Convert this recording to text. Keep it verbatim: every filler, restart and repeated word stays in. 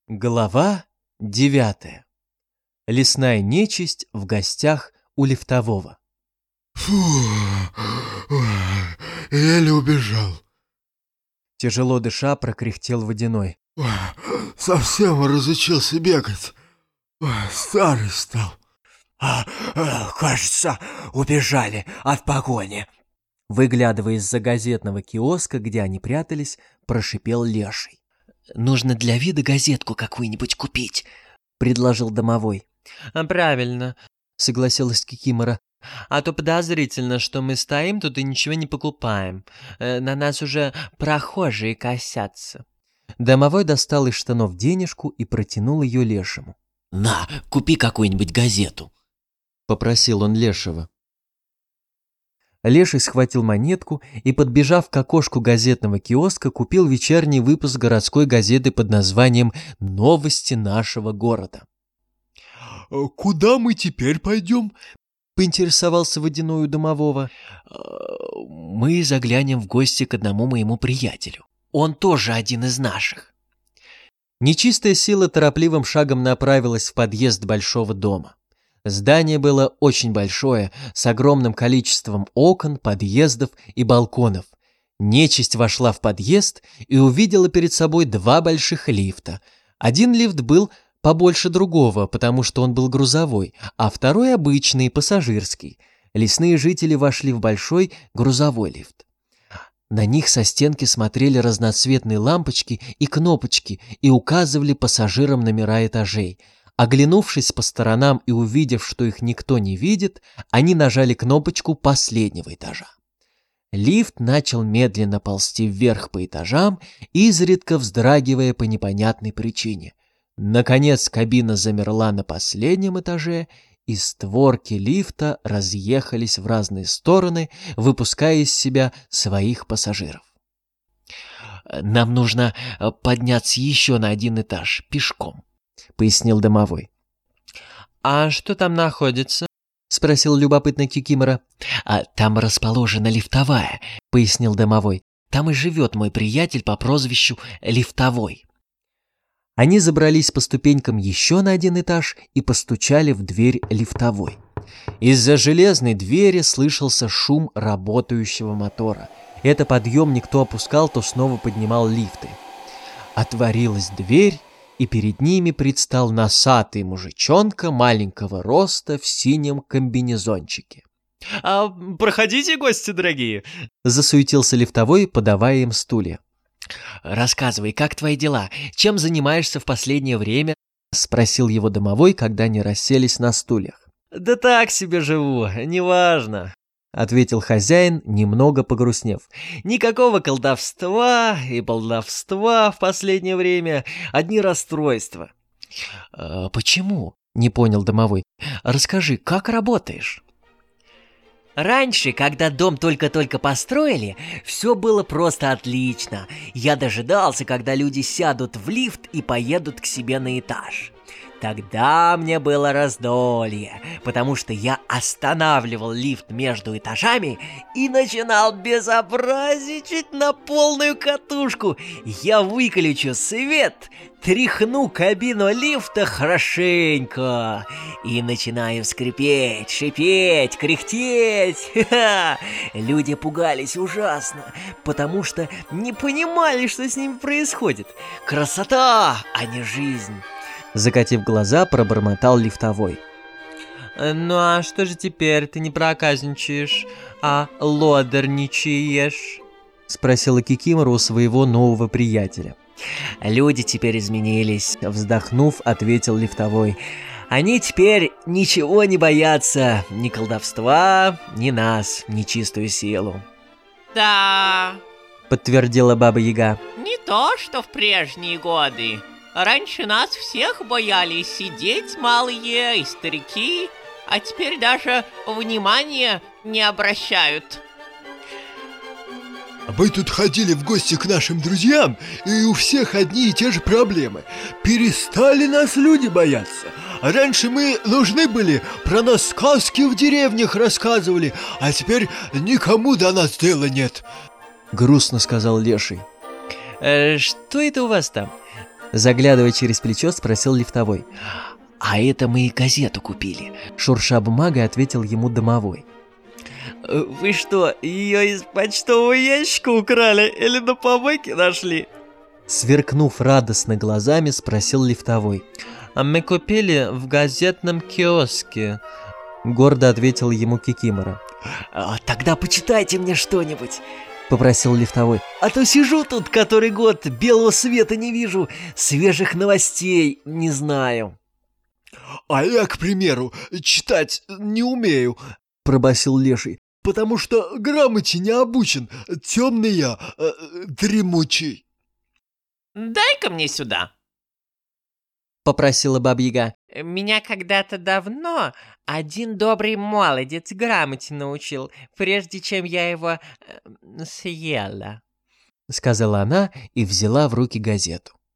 Глава девятая. Лесная нечисть в гостях у лифтового. Фу, еле убежал. Тяжело дыша, прокряхтел Водяной. Совсем разучился бегать. Старый стал. А, кажется, убежали от погони. Выглядывая из-за газетного киоска, где они прятались, прошипел Леший. «Нужно для вида газетку какую-нибудь купить», — предложил домовой. «Правильно», — согласилась Кикимора. «А то подозрительно, что мы стоим тут и ничего не покупаем. На нас уже прохожие косятся». Домовой достал из штанов денежку и протянул ее Лешему. «На, купи какую-нибудь газету», — попросил он Лешего. Леший схватил монетку и, подбежав к окошку газетного киоска, купил вечерний выпуск городской газеты под названием «Новости нашего города». «Куда мы теперь пойдем?» — поинтересовался Водяной у домового. «Мы заглянем в гости к одному моему приятелю. Он тоже один из наших». Нечистая сила торопливым шагом направилась в подъезд большого дома. Здание было очень большое, с огромным количеством окон, подъездов и балконов. Нечисть вошла в подъезд и увидела перед собой два больших лифта. Один лифт был побольше другого, потому что он был грузовой, а второй обычный, пассажирский. Лесные жители вошли в большой грузовой лифт. На них со стенки смотрели разноцветные лампочки и кнопочки и указывали пассажирам номера этажей. Оглянувшись по сторонам и увидев, что их никто не видит, они нажали кнопочку последнего этажа. Лифт начал медленно ползти вверх по этажам, изредка вздрагивая по непонятной причине. Наконец кабина замерла на последнем этаже, и створки лифта разъехались в разные стороны, выпуская из себя своих пассажиров. «Нам нужно подняться еще на один этаж пешком», — пояснил домовой. «А что там находится?» — спросил любопытный Кикимора. «А там расположена лифтовая», — пояснил домовой. «Там и живет мой приятель по прозвищу Лифтовой». Они забрались по ступенькам еще на один этаж и постучали в дверь лифтовой. Из-за железной двери слышался шум работающего мотора. Это подъемник то опускал, то снова поднимал лифты. Отворилась дверь, и перед ними предстал носатый мужичонка маленького роста в синем комбинезончике. «А проходите, гости дорогие!» — засуетился лифтовой, подавая им стулья. «Рассказывай, как твои дела? Чем занимаешься в последнее время?» — спросил его домовой, когда они расселись на стульях. «Да так себе живу, неважно», — ответил хозяин, немного погрустнев. «Никакого колдовства и балдовства в последнее время, одни расстройства». «А почему?» — не понял домовой. «Расскажи, как работаешь?» Раньше, когда дом только-только построили, все было просто отлично. Я дожидался, когда люди сядут в лифт и поедут к себе на этаж. Тогда мне было раздолье, потому что я останавливал лифт между этажами и начинал безобразничать на полную катушку. Я выключу свет, тряхну кабину лифта хорошенько и начинаю скрипеть, шипеть, кряхтеть. Ха-ха. Люди пугались ужасно, потому что не понимали, что с ними происходит. Красота, а не жизнь. Закатив глаза, пробормотал лифтовой. «Ну а что же теперь ты не проказничаешь, а лодерничаешь?» — спросила Кикимора у своего нового приятеля. «Люди теперь изменились», — вздохнув, ответил лифтовой. «Они теперь ничего не боятся, ни колдовства, ни нас, ни чистую силу». «Да», — подтвердила Баба-Яга. «не то, что в прежние годы. Раньше нас всех боялись сидеть малые и старики, а теперь даже внимания не обращают». Мы тут ходили в гости к нашим друзьям, и у всех одни и те же проблемы. Перестали нас люди бояться. Раньше мы нужны были, про нас сказки в деревнях рассказывали, а теперь никому до нас дела нет. Грустно сказал Леший. э, «Что это у вас там?» Заглядывая через плечо, спросил лифтовой. «А это мы и газету купили», — шурша бумагой, ответил ему домовой. «Вы что, ее из почтового ящика украли или на помойке нашли?» Сверкнув радостно глазами, спросил лифтовой. «А мы купили в газетном киоске», — гордо ответил ему Кикимора. а, «Тогда почитайте мне что-нибудь», — попросил лифтовой. «А то сижу тут который год, белого света не вижу, свежих новостей не знаю». «А я, к примеру, читать не умею», — пробасил Леший, «потому что грамоте не обучен, темный я, э, дремучий». Дай-ка мне сюда. Попросила Баба-Яга. «Меня когда-то давно один добрый молодец грамоте научил, прежде чем я его э, съела», — сказала она и взяла в руки газету.